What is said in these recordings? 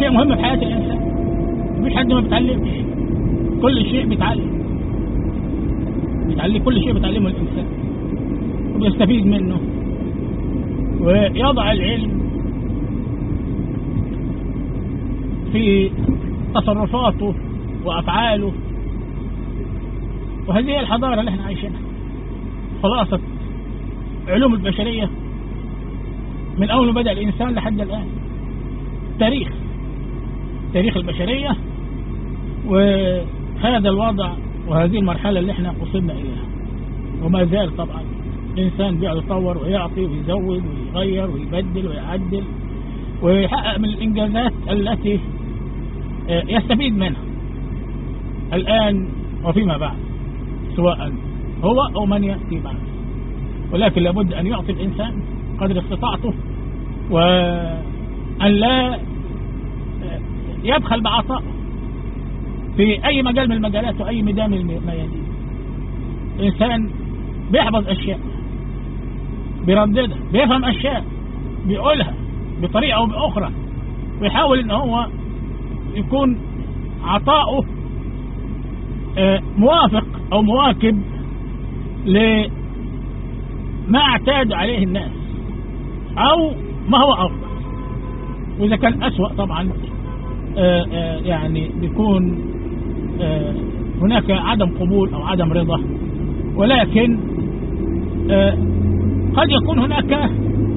شيء مهم في حياة الإنسان، مفيش حد ما بيتعلمش، كل شيء بيتعلم كل شيء بيتعلمه الإنسان وبيستفيد منه، ويضع العلم في تصرفاته وأفعاله. وهذه هي الحضارة اللي احنا عايشينها، خلاصة علوم البشرية من أول ما بدأ الإنسان لحد الآن، تاريخ البشرية، وهذا الوضع وهذه المرحلة اللي احنا وصلنا إليها. وما زال طبعا الإنسان بيتطور ويعطي ويزود ويغير ويبدل ويعدل ويحقق من الإنجازات التي يستفيد منها الآن وفيما بعد، سواء هو أو من يأتي بعد. ولكن لابد أن يعطي الإنسان قدر استطاعته، وأن لا يبخل بعطاء في أي مجال من المجالات وأي ميدان من الميادين. الإنسان بيحفظ أشياء، بيرددها، بيفهم أشياء، بيقولها بطريقة أو بأخرى، ويحاول أن هو يكون عطاؤه موافق أو مواكب لما اعتاد عليه الناس أو ما هو أفضل. وإذا كان أسوأ طبعا يعني بيكون هناك عدم قبول أو عدم رضا. ولكن قد يكون هناك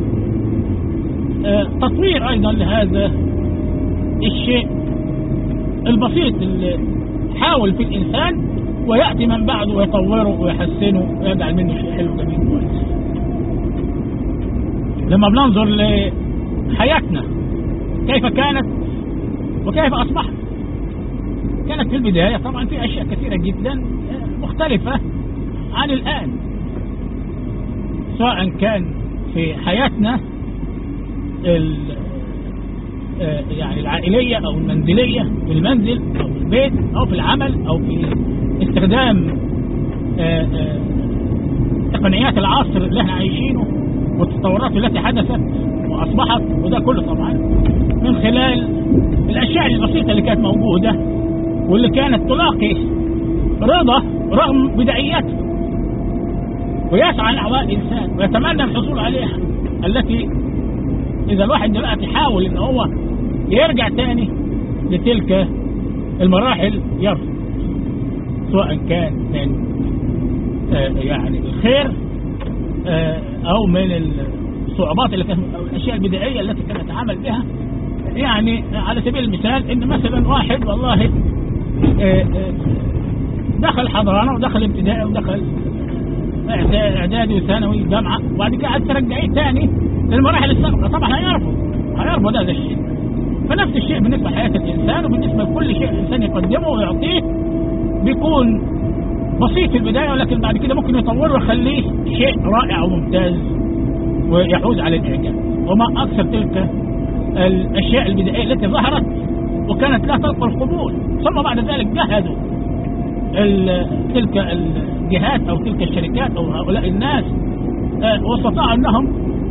تطوير أيضا لهذا الشيء البسيط اللي حاول في الإنسان، ويأتي من بعده ويطوره ويحسنه ويجعل منه شيء حلو جميل كويس. لما بننظر لحياتنا كيف كانت وكيف أصبحت، كانت في البداية طبعا في أشياء كثيرة جدا مختلفة عن الآن، سواء كان في حياتنا يعني العائلية أو المنزلية، في المنزل أو في البيت أو في العمل أو في استخدام تقنيات العصر اللي احنا عايشينه والتطورات التي حدثت وأصبحت. وده كله طبعا من خلال الأشياء البسيطة اللي كانت موجودة واللي كانت تلاقي رضا رغم بدائياتها، ويسعى لأعواء الإنسان ويتمنى الحصول عليها، التي إذا الواحد دلوقتي يحاول إن هو يرجع تاني لتلك المراحل يرفض، سواء كان من يعني الخير أو من الصعوبات اللي كانت أو الأشياء البدائية التي كانت يتعامل بها. يعني على سبيل المثال إن مثلا واحد والله دخل حضانة ودخل ابتدائي ودخل اعدادي وثانوي جامعة، وبعد كده عاد ترجعيه تاني للمراحل السابقة، طبعا هيرفض هذا الشيء. فنفس الشيء بالنسبة لحياة الإنسان وبالنسبة لكل شيء الإنسان يقدمه ويعطيه، بيكون بسيط في البداية، ولكن بعد كده ممكن يطوره ويخليه شيء رائع وممتاز ويحوز على الإعجاب. وما أكثر تلك الأشياء البدائية التي ظهرت وكانت لا تلقى القبول، ثم بعد ذلك جهدوا تلك الجهات أو تلك الشركات أو هؤلاء الناس واستطاعوا أنهم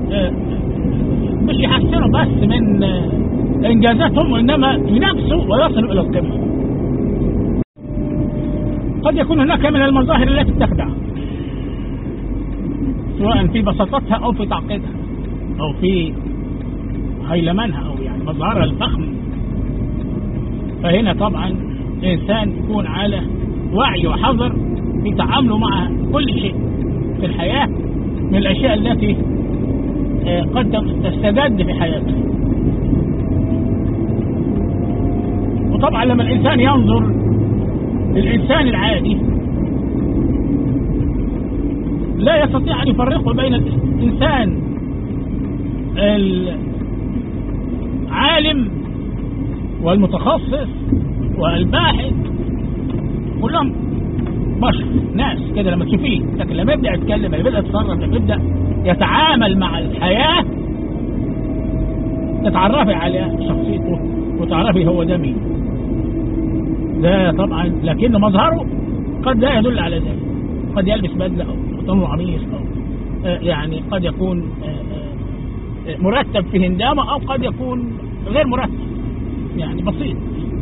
مش يحسنوا بس من إنجازاتهم، وإنما ينافسوا ويصلوا إلى القمة. قد يكون هناك من المظاهر التي تخدع، سواء في بساطتها أو في تعقيدها أو في هيلمانها أو يعني مظهرها الفخم. فهنا طبعا الإنسان يكون على وعي وحذر في تعامله مع كل شيء في الحياة من الأشياء التي قد تستجد في حياته. وطبعا لما الإنسان ينظر للإنسان العادي لا يستطيع أن يفرق بين الإنسان العالم والمتخصص والباحث، كلهم بشر ناس كده لما تشوفيه، لكن لما يبدأ يتكلم، لما يبدأ يتصرف، لما يبدأ يتعامل مع الحياة تتعرفي على شخصيته وتعرفي هو ده مين. ده طبعا لكن مظهره قد لا يدل على ذلك، قد يلبس بدلة أو يحتمل قميص أو يعني قد يكون مرتب في هندامة أو قد يكون غير مرتب. يعني بسيط.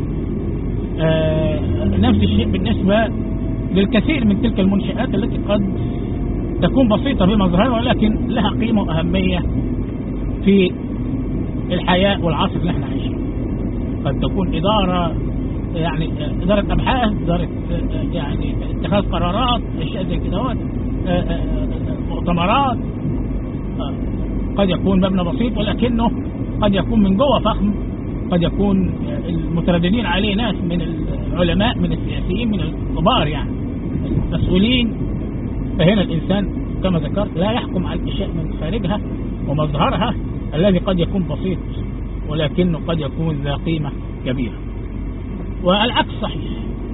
نفس الشيء بالنسبة للكثير من تلك المنشآت التي قد تكون بسيطة بمظهرها ولكن لها قيمة وأهمية في الحياة والعصر اللي احنا عايشين. قد تكون إدارة، يعني إدارة أبحاث، إدارة يعني اتخاذ قرارات، أشياء زي كده، مؤتمرات. قد يكون مبنى بسيط ولكنه قد يكون من جوه فخم، قد يكون المترددين عليه ناس من العلماء، من السياسيين، من الكبار، يعني المسؤولين. فهنا الإنسان كما ذكرت لا يحكم على الأشياء من خارجها ومظهرها الذي قد يكون بسيط ولكنه قد يكون ذا قيمة كبيرة. والعكس صحيح،